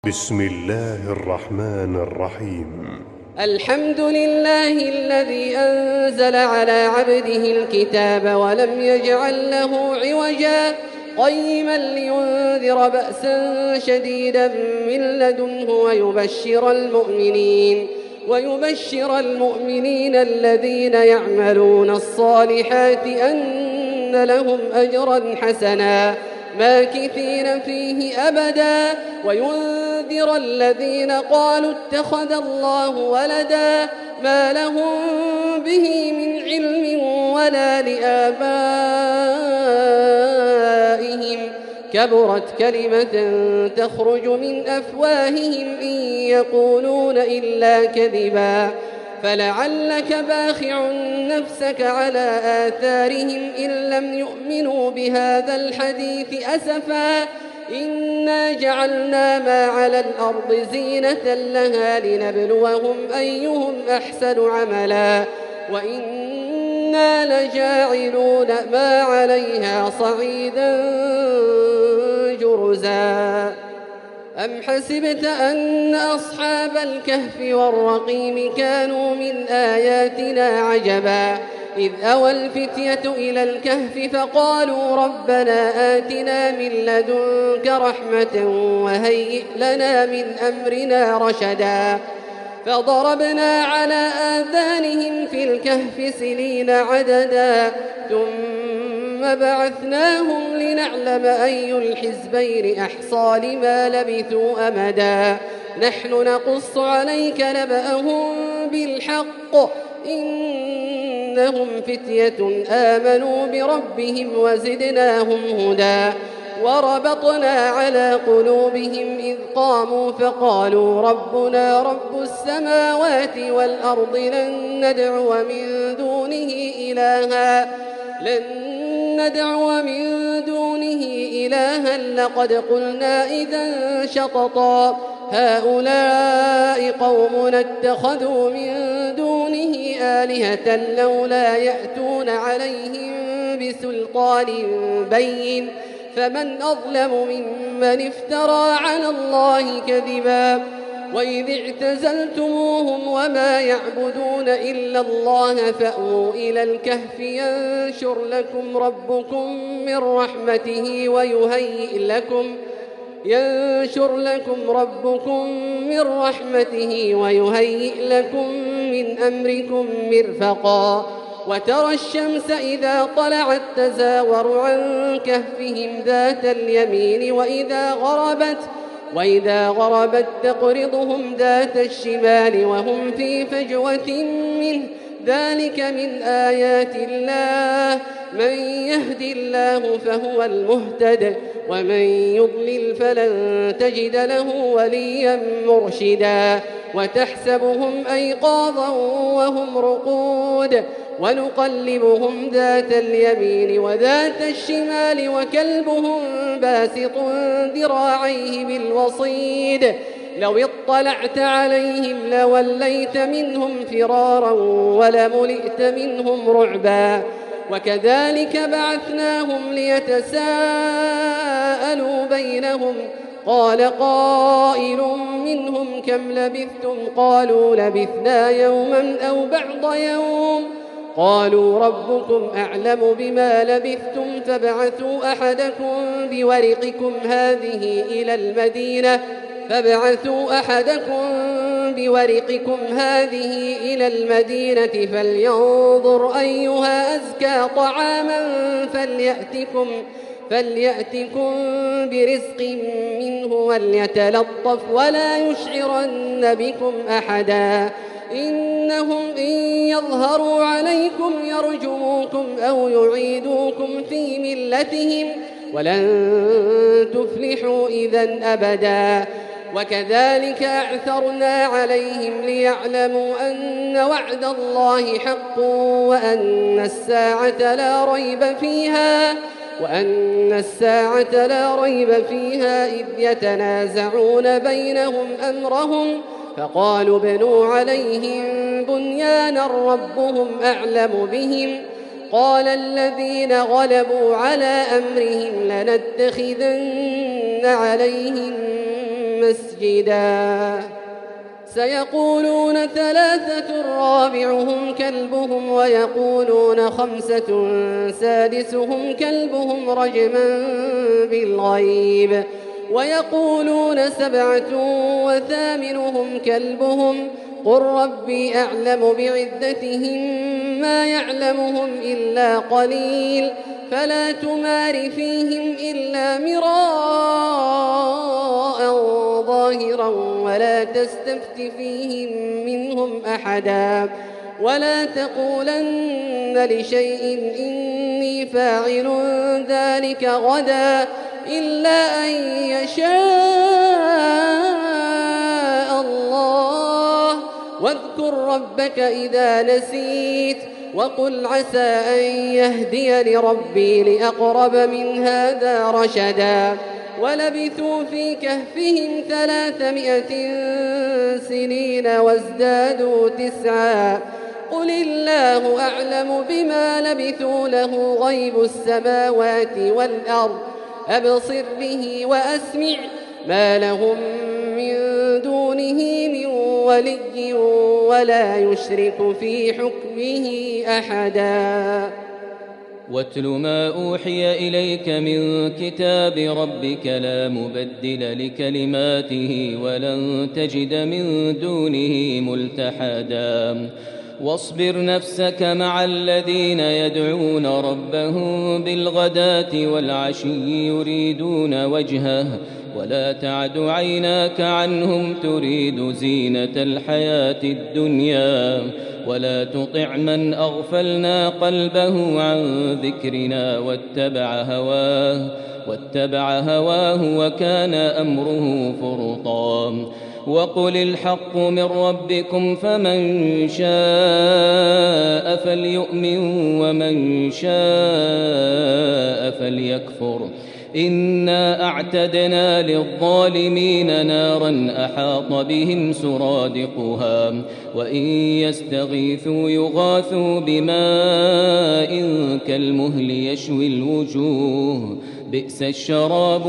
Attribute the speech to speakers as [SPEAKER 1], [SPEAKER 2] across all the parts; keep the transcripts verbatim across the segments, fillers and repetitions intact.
[SPEAKER 1] بسم الله الرحمن الرحيم.
[SPEAKER 2] الحمد لله الذي أنزل على عبده الكتاب ولم يجعل له عوجا قيما لينذر بأسا شديدا من لدنه ويبشر المؤمنين ويبشر المؤمنين الذين يعملون الصالحات أن لهم أجرا حسنا ماكثين فيه أبدا وينذر الذين قالوا اتخذ الله ولدا ما لهم به من علم ولا لآبائهم كبرت كلمة تخرج من أفواههم إن يقولون إلا كذبا فلعلك باخع نفسك على آثارهم إن لم يؤمنوا بهذا الحديث أسفا إنا جعلنا ما على الأرض زينة لها لنبلوهم أيهم أحسن عملا وإنا لجاعلون ما عليها صعيدا جرزا أم حسبت أن أصحاب الكهف والرقيم كانوا من آياتنا عجبا إذ أوى الفتية إلى الكهف فقالوا ربنا آتنا من لدنك رحمة وهيئ لنا من أمرنا رشدا فضربنا على آذانهم في الكهف سنين عددا ثم بعثناهم لنعلم أي الحزبين أحصى لما لبثوا أمدا نحن نقص عليك نبأهم بالحق إنهم فتية آمنوا بربهم وزدناهم هدى وربطنا على قلوبهم إذ قاموا فقالوا ربنا رب السماوات والأرض لن ندعو من دونه إلها لن ندعو من دونه إلها لقد قلنا إذا شططا هؤلاء قومنا اتخذوا من دونه آلهة لولا يأتون عليهم بسلطان بين فمن أظلم ممن افترى على الله كذبا وإذ اعتزلتموهم وما يعبدون إلا الله فأووا إلى الكهف ينشر لكم ربكم من رحمته ويهيئ لكم ينشر لكم ربكم من رحمته ويهيئ لكم من أمركم مرفقا وترى الشمس إذا طلعت تزاور عن كهفهم ذات اليمين وإذا غربت وإذا غربت تقرضهم ذات الشمال وهم في فجوة منه ذلك من آيات الله من يهد الله فهو المهتد ومن يضلل فلن تجد له وليا مرشدا وتحسبهم أيقاظا وهم رقود ونقلبهم ذات اليمين وذات الشمال وكلبهم باسط ذراعيه بالوصيد لو اطلعت عليهم لوليت منهم فرارا ولملئت منهم رعبا وكذلك بعثناهم ليتساءلوا بينهم قال قائل منهم كم لبثتم قالوا لبثنا يوما أو بعض يوم قالوا ربكم أعلم بما لبثتم فابعثوا أحدكم بورقكم هذه إلى المدينة فابعثوا أحدكم بورقكم هذه إلى المدينة فلينظر أيها أزكى طعاما فليأتكم فليأتكم برزق منه وليتلطف ولا يشعرن بكم أحدا إنهم إن يظهروا عليكم يرجموكم أو يعيدوكم في ملتهم ولن تفلحوا إذا أبدا وكذلك أعثرنا عليهم ليعلموا أن وعد الله حق وأن الساعة لا ريب فيها وأن الساعة لا ريب فيها إذ يتنازعون بينهم أمرهم فقالوا بنوا عليهم بنيانا ربهم أعلم بهم قال الذين غلبوا على أمرهم لنتخذن عليهم مسجدا سيقولون ثلاثة رابعهم كلبهم ويقولون خمسة سادسهم كلبهم رجما بالغيب ويقولون سبعة وثامنهم كلبهم قل ربي أعلم بعدتهم ما يعلمهم إلا قليل فلا تمار فيهم إلا مراء ظاهرا ولا تستفت فيهم منهم أحدا ولا تقولن لشيء إني فاعل ذلك غدا إلا أن يشاء الله واذكر ربك إذا نسيت وقل عسى أن يهديني ربي لأقرب من هذا رشدا ولبثوا في كهفهم ثلاثمائة سنين وازدادوا تسعا قل الله أعلم بما لبثوا له غيب السماوات والأرض أبصر به وأسمع ما لهم من دونه من ولي ولا يشرك في حكمه أحدا
[SPEAKER 3] واتل ما أوحي إليك من كتاب ربك لا مبدل لكلماته ولن تجد من دونه ملتحدا واصبر نفسك مع الذين يدعون ربهم بالغداة والعشي يريدون وجهه ولا تعد عيناك عنهم تريد زينة الحياة الدنيا ولا تطع من أغفلنا قلبه عن ذكرنا واتبع هواه واتبع هواه وكان أمره فرطا وقل الحق من ربكم فمن شاء فليؤمن ومن شاء فليكفر إنا أعتدنا للظالمين نارا أحاط بهم سرادقها وإن يستغيثوا يغاثوا بماء كالمهل يشوي الوجوه بئس الشراب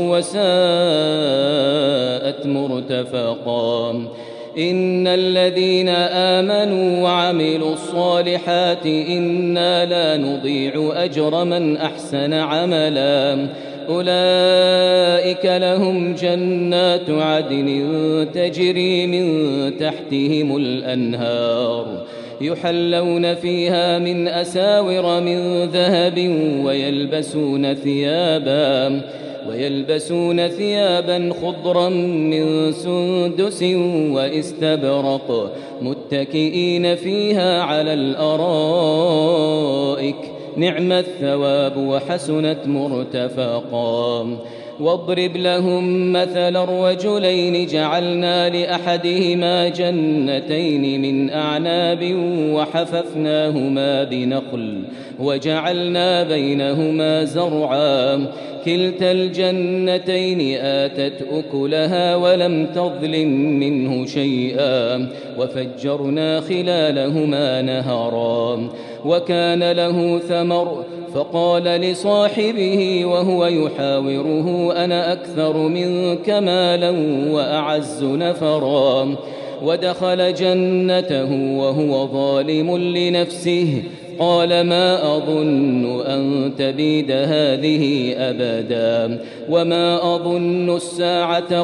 [SPEAKER 3] وساءت مرتفقا إن الذين آمنوا وعملوا الصالحات إنا لا نضيع أجر من أحسن عملا أولئك لهم جنات عدن تجري من تحتهم الأنهار يحلون فيها من أساور من ذهب ويلبسون ثيابا ويلبسون ثيابا خضرا من سندس واستبرق متكئين فيها على الأرائك نعم الثواب وحسنت مرتفقا واضرب لهم مثل الرجلين جعلنا لأحدهما جنتين من أعناب وحففناهما بنخل وجعلنا بينهما زرعا كلتا الجنتين آتت أكلها ولم تظلم منه شيئا وفجرنا خلالهما نهرا وكان له ثمر فقال لصاحبه وهو يحاوره أنا أكثر منك مالا وأعز نفرا ودخل جنته وهو ظالم لنفسه قال ما أظن أن تبيد هذه أبدا وما أظن الساعة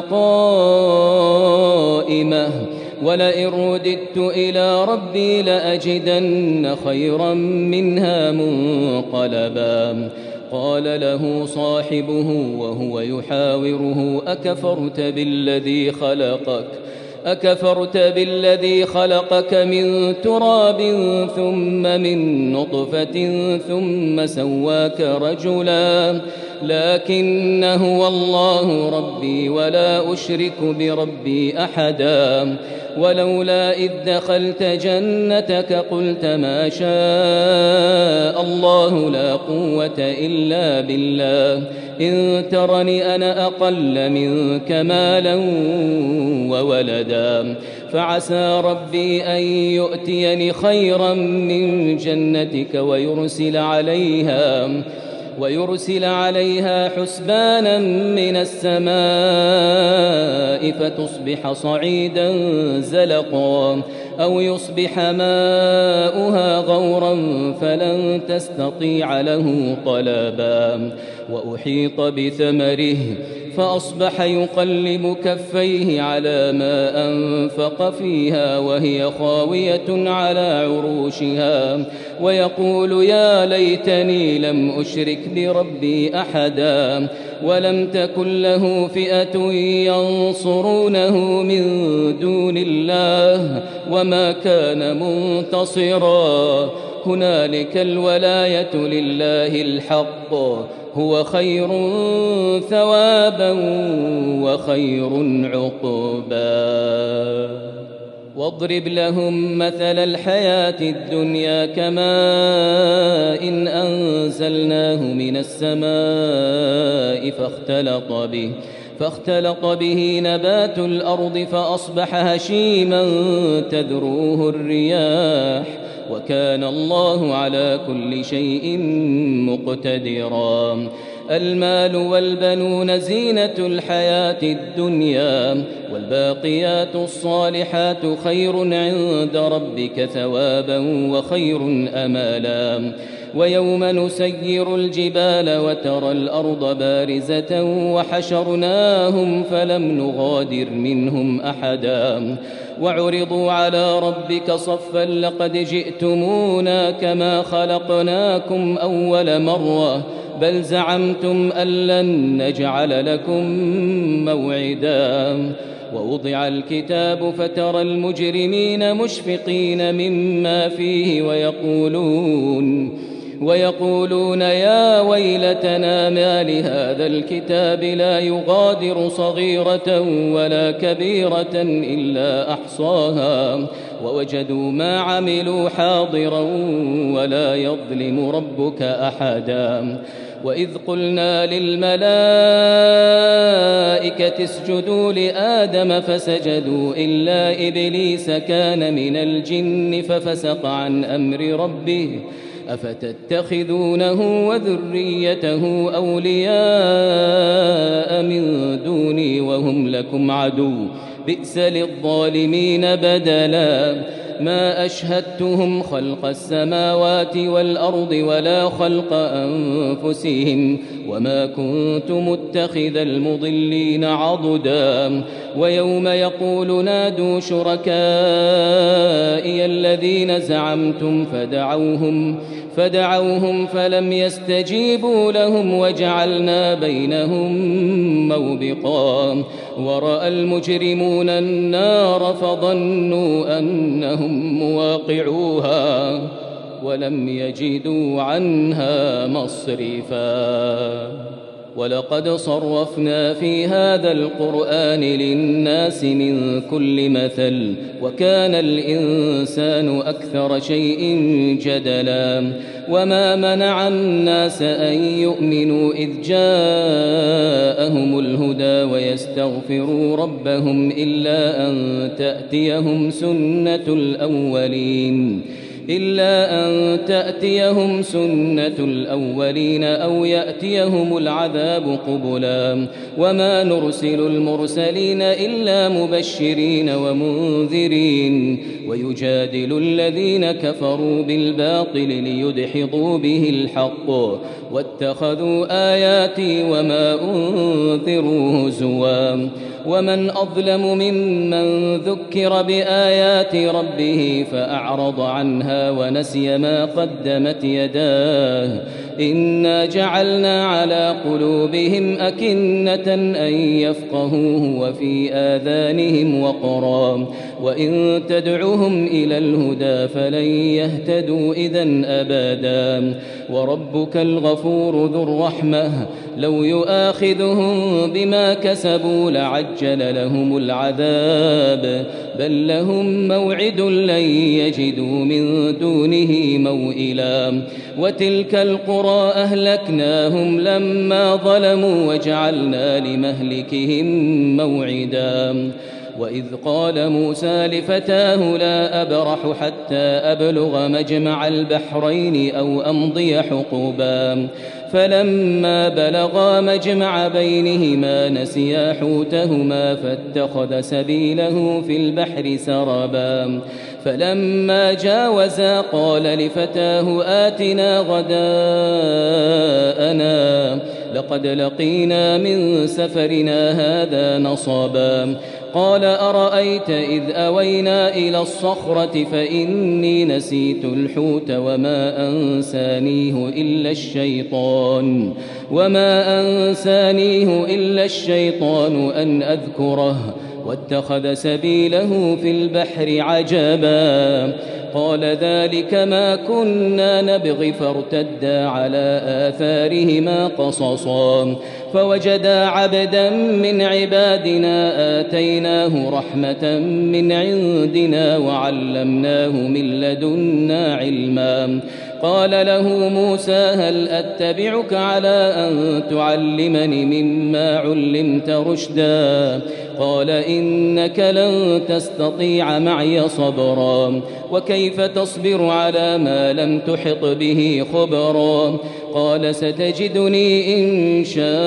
[SPEAKER 3] قائمة ولئن رددت إلى ربي لأجدن خيرا منها منقلبا قال له صاحبه وهو يحاوره أكفرت بالذي خلقك أكفرت بالذي خلقك من تراب ثم من نطفة ثم سواك رجلا لكن هو الله ربي ولا أشرك بربي أحدا ولولا إذ دخلت جنتك قلت ما شاء الله لا قوة إلا بالله إن ترني أنا أقل منك مالا وولدا فعسى ربي أن يؤتيني خيرا من جنتك ويرسل عليها ويرسل عليها حسبانا من السماء فتصبح صعيدا زلقا أو يصبح ماؤها غورا فلن تستطيع له طلبا وأحيط بثمره فأصبح يقلب كفيه على ما أنفق فيها وهي خاوية على عروشها ويقول يا ليتني لم أشرك بربي أحدا ولم تكن له فئة ينصرونه من دون الله وما كان منتصرا هنالك الولاية لله الحق هو خير ثوابا وخير عقبا واضرب لهم مثل الحياة الدنيا كماء إن أنزلناه من السماء فاختلط به فاختلط به نبات الأرض فأصبح هشيما تذروه الرياح وكان الله على كل شيء مقتدرا المال والبنون زينة الحياة الدنيا والباقيات الصالحات خير عند ربك ثوابا وخير أمالا ويوم نسير الجبال وترى الأرض بارزة وحشرناهم فلم نغادر منهم أحدا وعرضوا على ربك صفا لقد جئتمونا كما خلقناكم أول مرة بل زعمتم أن لن نجعل لكم موعدا ووضع الكتاب فترى المجرمين مشفقين مما فيه ويقولون ويقولون يا ويلتنا ما لهذا الكتاب لا يغادر صغيرة ولا كبيرة إلا أحصاها ووجدوا ما عملوا حاضرا ولا يظلم ربك أحدا وإذ قلنا للملائكة اسجدوا لآدم فسجدوا إلا إبليس كان من الجن ففسق عن أمر ربه أفتتخذونه وذريته أولياء من دوني وهم لكم عدو بئس للظالمين بدلا ما أشهدتهم خلق السماوات والأرض ولا خلق أنفسهم وما كنت متخذ المضلين عضدا ويوم يقول نادوا شركائي الذين زعمتم فدعوهم فدعوهم فلم يستجيبوا لهم وجعلنا بينهم موبقا ورأى المجرمون النار فظنوا أنهم مواقعوها ولم يجدوا عنها مصرفا ولقد صرفنا في هذا القرآن للناس من كل مثل وكان الإنسان أكثر شيء جدلا وما منع الناس أن يؤمنوا إذ جاءهم الهدى ويستغفروا ربهم إلا أن تأتيهم سنة الأولين إلا أن تأتيهم سنة الأولين أو يأتيهم العذاب قبلا وما نرسل المرسلين إلا مبشرين ومنذرين ويجادل الذين كفروا بالباطل ليدحضوا به الحق واتخذوا آياتي وما أنذروا هزوا ومن أظلم ممن ذكر بآيات ربه فأعرض عنها ونسي ما قدمت يداه إنا جعلنا على قلوبهم أكنة أن يفقهوه وفي آذانهم وقرا وإن تدعهم إلى الهدى فلن يهتدوا إذن أبدا وربك الغفور ذو الرحمة لو يؤاخذهم بما كسبوا لعجل لهم العذاب بل لهم موعد لن يجدوا من دونه موئلا وتلك القرى أهلكناهم لما ظلموا وجعلنا لمهلكهم موعدا وإذ قال موسى لفتاه لا أبرح حتى أبلغ مجمع البحرين أو أمضي حقوبا فلما بلغا مجمع بينهما نسيا حوتهما فاتخذ سبيله في البحر سربا فلما جاوزا قال لفتاه آتنا غداءنا لقد لقينا من سفرنا هذا نصبا قال أرأيت إذ أوينا إلى الصخرة فإني نسيت الحوت وما أنسانيه إلا الشيطان وما أنسانيه إلا الشيطان أن أذكره واتخذ سبيله في البحر عجبا قال ذلك ما كنا نبغي فارتدا على آثارهما قصصا فوجدا عبدا من عبادنا آتيناه رحمة من عندنا وعلمناه من لدنا علما قال له موسى هل أتبعك على أن تعلمني مما علمت رشدا قال إنك لن تستطيع معي صبرا وكيف تصبر على ما لم تحط به خبرا قال ستجدني إن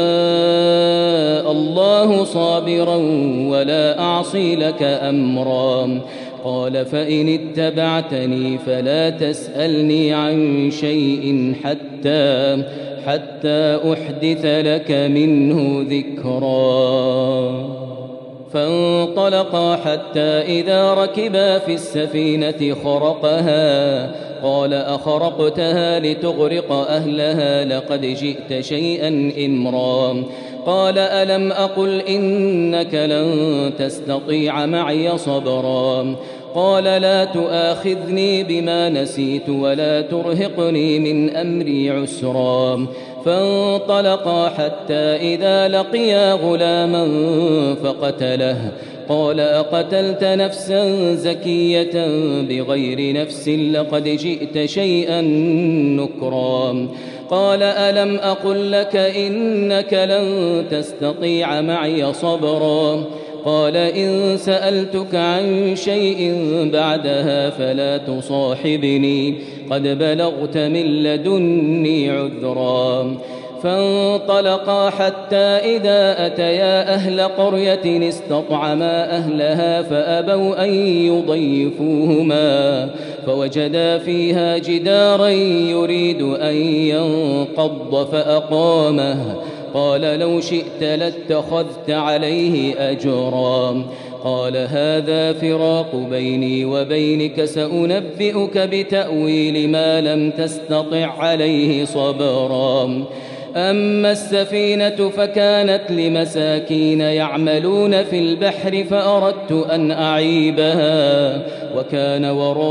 [SPEAKER 3] شاء الله صابرا ولا أعصي لك أمرا قال فإن اتبعتني فلا تسألني عن شيء حتى حتى أحدث لك منه ذكرا فانطلقا حتى إذا ركبا في السفينة خرقها قال أخرقتها لتغرق أهلها لقد جئت شيئا إمرا قال ألم أقل إنك لن تستطيع معي صبرا قال لا تؤاخذني بما نسيت ولا ترهقني من أمري عسرا فانطلقا حتى إذا لقيا غلاما فقتله قال أقتلت نفسا زكية بغير نفس لقد جئت شيئا نكرا قال ألم أقل لك إنك لن تستطيع معي صبرا قال إن سألتك عن شيء بعدها فلا تصاحبني قد بلغت من لدني عذرا فانطلقا حتى إذا أتيا أهل قرية استطعما أهلها فأبوا أن يضيفوهما فوجدا فيها جدارا يريد أن ينقض فأقامه قال لو شئت لاتخذت عليه أجرا قال هذا فراق بيني وبينك سأنبئك بتأويل ما لم تستطع عليه صبرا أما السفينة فكانت لمساكين يعملون في البحر فأردت أن أعيبها وكان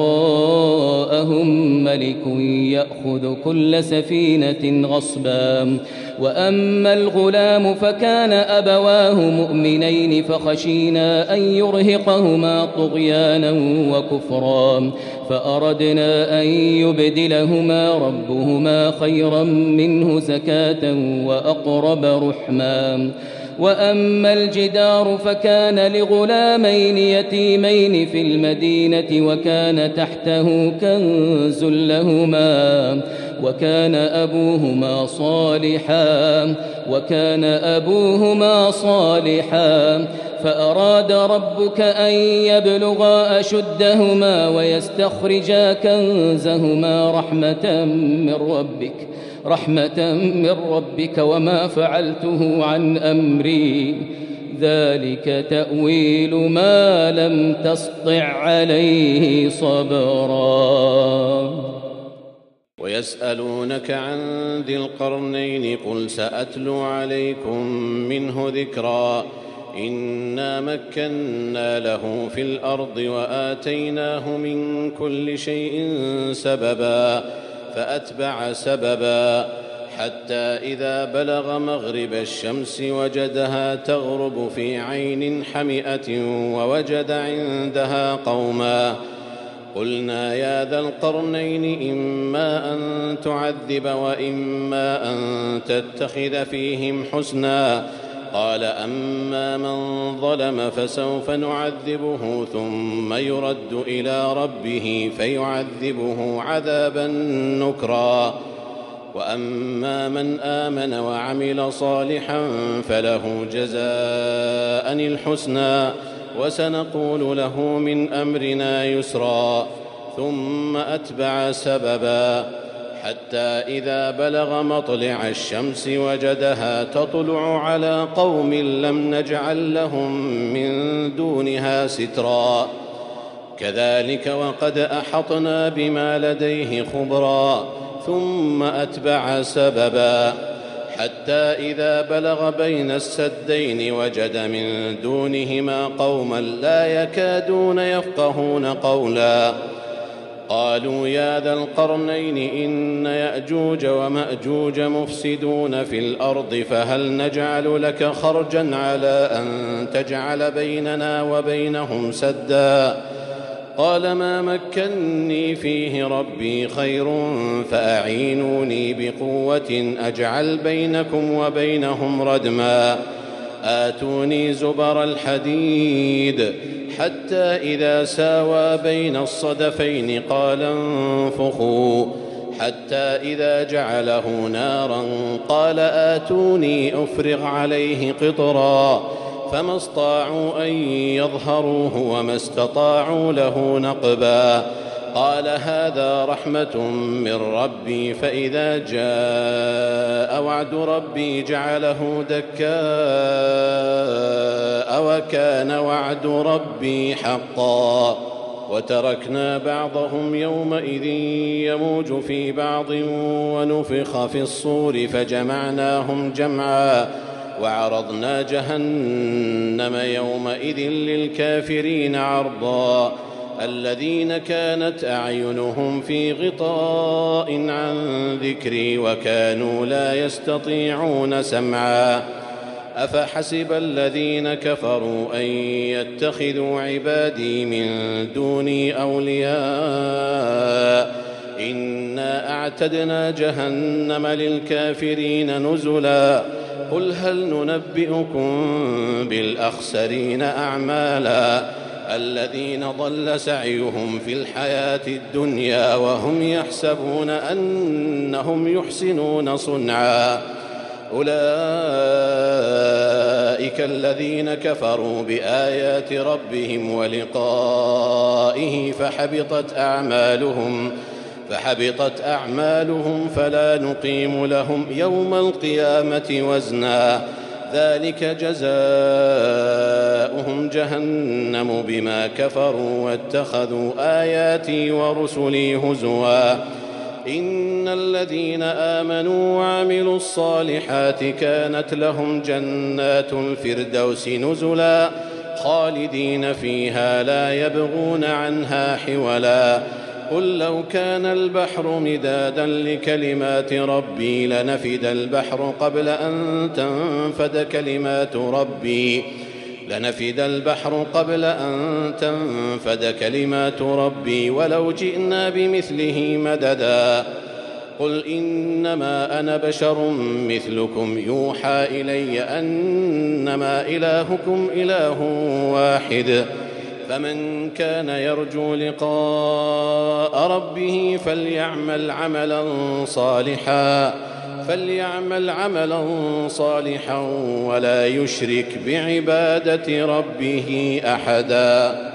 [SPEAKER 3] وراءهم ملك يأخذ كل سفينة غصبا وأما الغلام فكان أبواه مؤمنين فخشينا أن يرهقهما طغيانا وكفرا فأردنا أن يبدلهما ربهما خيرا منه زكاة وأقرب رحما وأما الجدار فكان لغلامين يتيمين في المدينة وكان تحته كنز لهما وكان أبوهما صالحا وكان أبوهما صالحا فأراد ربك أن يبلغا أشدهما ويستخرجا كنزهما رحمة من ربك رحمة من ربك وما فعلته عن أمري ذلك تأويل ما لم تسطع عليه صبرا
[SPEAKER 4] ويسألونك عن ذي القرنين قل سأتلو عليكم منه ذكرا إنا مكنا له في الأرض وآتيناه من كل شيء سببا فأتبع سببا حتى إذا بلغ مغرب الشمس وجدها تغرب في عين حمئة ووجد عندها قوما قلنا يا ذا القرنين إما أن تعذب وإما أن تتخذ فيهم حسنا قال أما من ظلم فسوف نعذبه ثم يرد إلى ربه فيعذبه عذابا نكرا وأما من آمن وعمل صالحا فله جزاء الحسنى وسنقول له من أمرنا يسرا ثم أتبع سببا حتى إذا بلغ مطلع الشمس وجدها تطلع على قوم لم نجعل لهم من دونها سترا كذلك وقد أحطنا بما لديه خبرا ثم أتبع سببا حتى إذا بلغ بين السدين وجد من دونهما قوما لا يكادون يفقهون قولا قالوا يا ذا القرنين إن يأجوج ومأجوج مفسدون في الأرض فهل نجعل لك خرجا على أن تجعل بيننا وبينهم سدا قال ما مكني فيه ربي خير فأعينوني بقوة أجعل بينكم وبينهم ردما آتوني زبر الحديد حتى إذا ساوى بين الصدفين قال انفخوا حتى إذا جعله نارا قال آتوني أفرغ عليه قطرا فما استطاعوا أن يظهروه وما استطاعوا له نقبا قال هذا رحمة من ربي فإذا جاء وعد ربي جعله دكاء وكان وعد ربي حقا وتركنا بعضهم يومئذ يموج في بعض ونفخ في الصور فجمعناهم جمعا وعرضنا جهنم يومئذ للكافرين عرضا الذين كانت أعينهم في غطاء عن ذكري وكانوا لا يستطيعون سمعا أفحسب الذين كفروا أن يتخذوا عبادي من دوني أولياء إنا أعتدنا جهنم للكافرين نزلا قل هل ننبئكم بالأخسرين أعمالا الذين ضل سعيهم في الحياة الدنيا وهم يحسبون أنهم يحسنون صنعا أولئك الذين كفروا بآيات ربهم ولقائه فحبطت أعمالهم فحبطت أعمالهم فلا نقيم لهم يوم القيامة وزنا ذلك جزاؤهم جهنم بما كفروا واتخذوا آياتي ورسلي هزوا إن الذين آمنوا وعملوا الصالحات كانت لهم جنات الفردوس نزلا خالدين فيها لا يبغون عنها حولا قل لو كان البحر مدادا لكلمات ربي لنفد البحر قبل أن تنفد كلمات ربي لنفد البحر قبل أن تنفد كلمات ربي ولو جئنا بمثله مددا قل إنما أنا بشر مثلكم يوحى إلي أنما إلهكم إله واحد فمن كان يرجو لقاء ربه فليعمل عملا صالحا فليعمل عملا صالحا ولا يشرك بعبادة ربه أحدا.